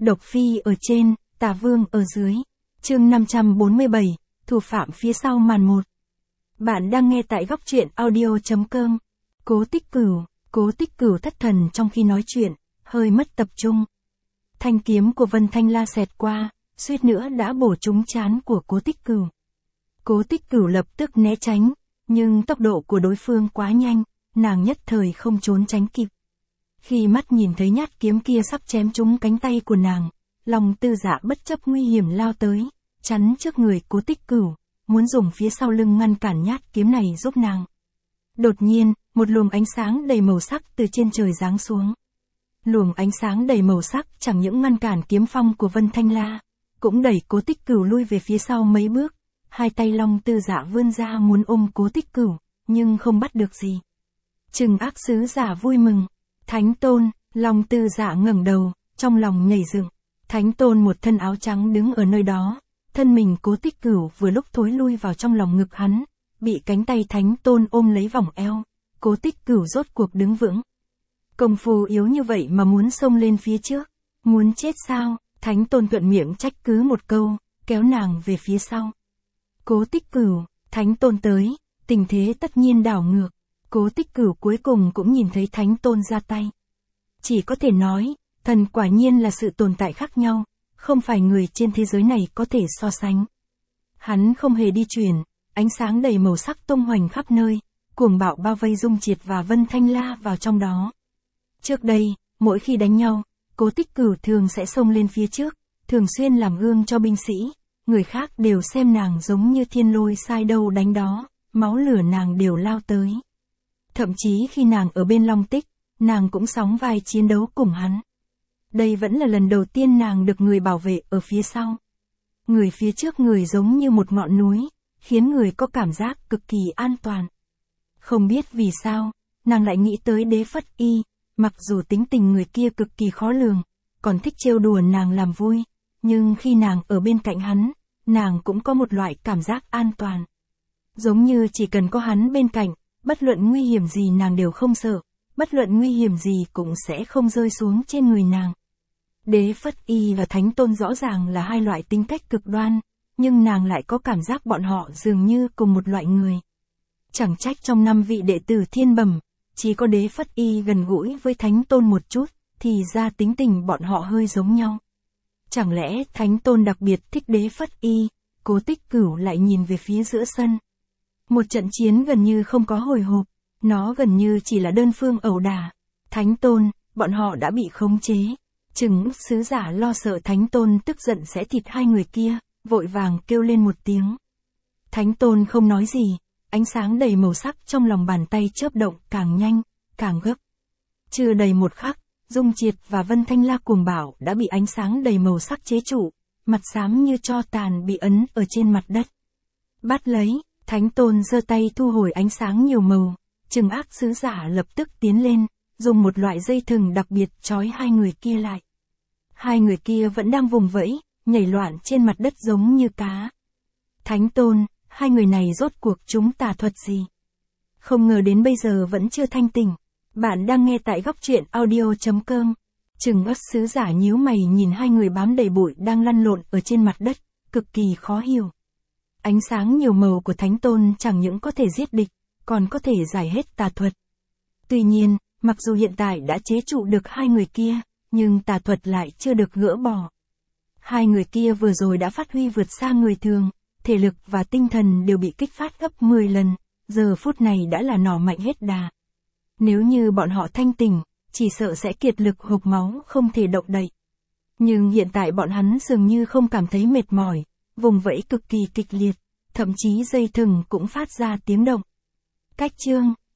Độc Phi ở trên, Tà Vương ở dưới. Chương 547, thủ phạm phía sau màn 1. Bạn đang nghe tại góc truyện audio.com. Cố Tích Cửu thất thần trong khi nói chuyện, hơi mất tập trung. Thanh kiếm của Vân Thanh La xẹt qua, suýt nữa đã bổ trúng trán của Cố Tích Cửu. Cố Tích Cửu lập tức né tránh, nhưng tốc độ của đối phương quá nhanh, nàng nhất thời không trốn tránh kịp. Khi mắt nhìn thấy nhát kiếm kia sắp chém trúng cánh tay của nàng, lòng Tư Dạ bất chấp nguy hiểm lao tới, chắn trước người Cố Tích Cửu, muốn dùng phía sau lưng ngăn cản nhát kiếm này giúp nàng. Đột nhiên, một luồng ánh sáng đầy màu sắc từ trên trời giáng xuống. Luồng ánh sáng đầy màu sắc chẳng những ngăn cản kiếm phong của Vân Thanh La, cũng đẩy Cố Tích Cửu lui về phía sau mấy bước. Hai tay Long Tư Dạ vươn ra muốn ôm Cố Tích Cửu, nhưng không bắt được gì. Trừng Ác Sứ Giả vui mừng. Thánh Tôn, Long Tư Dạ ngẩng đầu, trong lòng nhảy dựng. Thánh Tôn một thân áo trắng đứng ở nơi đó, thân mình Cố Tích Cửu vừa lúc thối lui vào trong lòng ngực hắn, bị cánh tay Thánh Tôn ôm lấy vòng eo. Cố Tích Cửu rốt cuộc đứng vững. Công phu yếu như vậy mà muốn xông lên phía trước, muốn chết sao? Thánh Tôn thuận miệng trách cứ một câu, kéo nàng về phía sau. Cố Tích Cửu, Thánh Tôn tới, tình thế tất nhiên đảo ngược. Cố Tích Cửu cuối cùng cũng nhìn thấy Thánh Tôn ra tay. Chỉ có thể nói, thần quả nhiên là sự tồn tại khác nhau, không phải người trên thế giới này có thể so sánh. Hắn không hề đi chuyển, ánh sáng đầy màu sắc tung hoành khắp nơi, cuồng bạo bao vây Dung Triệt và Vân Thanh La vào trong đó. Trước đây, mỗi khi đánh nhau, Cố Tích Cửu thường sẽ xông lên phía trước, thường xuyên làm gương cho binh sĩ, người khác đều xem nàng giống như thiên lôi sai đâu đánh đó, máu lửa nàng đều lao tới. Thậm chí khi nàng ở bên Long Tích, nàng cũng sóng vai chiến đấu cùng hắn. Đây vẫn là lần đầu tiên nàng được người bảo vệ ở phía sau. Người phía trước người giống như một ngọn núi, khiến người có cảm giác cực kỳ an toàn. Không biết vì sao, nàng lại nghĩ tới Đế Phất Y, mặc dù tính tình người kia cực kỳ khó lường, còn thích trêu đùa nàng làm vui, nhưng khi nàng ở bên cạnh hắn, nàng cũng có một loại cảm giác an toàn. Giống như chỉ cần có hắn bên cạnh, bất luận nguy hiểm gì nàng đều không sợ, bất luận nguy hiểm gì cũng sẽ không rơi xuống trên người nàng. Đế Phất Y và Thánh Tôn rõ ràng là hai loại tính cách cực đoan, nhưng nàng lại có cảm giác bọn họ dường như cùng một loại người. Chẳng trách trong 5 vị đệ tử thiên bẩm, chỉ có Đế Phất Y gần gũi với Thánh Tôn một chút, thì ra tính tình bọn họ hơi giống nhau. Chẳng lẽ Thánh Tôn đặc biệt thích Đế Phất Y? Cố Tích Cửu lại nhìn về phía giữa sân. Một trận chiến gần như không có hồi hộp, nó gần như chỉ là đơn phương ẩu đả. Thánh Tôn, bọn họ đã bị khống chế. Trừng Sứ Giả lo sợ Thánh Tôn tức giận sẽ thịt hai người kia, vội vàng kêu lên một tiếng. Thánh Tôn không nói gì, ánh sáng đầy màu sắc trong lòng bàn tay chớp động càng nhanh, càng gấp. Chưa đầy một khắc, Dung Triệt và Vân Thanh La cuồng bạo đã bị ánh sáng đầy màu sắc chế trụ, mặt xám như tro tàn bị ấn ở trên mặt đất. Bắt lấy, Thánh Tôn giơ tay thu hồi ánh sáng nhiều màu, Trừng Ác Sứ Giả lập tức tiến lên, dùng một loại dây thừng đặc biệt trói hai người kia lại. Hai người kia vẫn đang vùng vẫy, nhảy loạn trên mặt đất giống như cá. Thánh Tôn, hai người này rốt cuộc chúng tà thuật gì? Không ngờ đến bây giờ vẫn chưa thanh tỉnh. Bạn đang nghe tại góc truyện audio.com. Trừng Ác Sứ Giả nhíu mày nhìn hai người bám đầy bụi đang lăn lộn ở trên mặt đất, cực kỳ khó hiểu. Ánh sáng nhiều màu của Thánh Tôn chẳng những có thể giết địch, còn có thể giải hết tà thuật. Tuy nhiên, mặc dù hiện tại đã chế trụ được hai người kia, nhưng tà thuật lại chưa được gỡ bỏ. Hai người kia vừa rồi đã phát huy vượt xa người thường, thể lực và tinh thần đều bị kích phát gấp 10 lần, giờ phút này đã là nỏ mạnh hết đà. Nếu như bọn họ thanh tỉnh, chỉ sợ sẽ kiệt lực hộc máu không thể động đậy. Nhưng hiện tại bọn hắn dường như không cảm thấy mệt mỏi, vùng vẫy cực kỳ kịch liệt, thậm chí dây thừng cũng phát ra tiếng động. Cách chương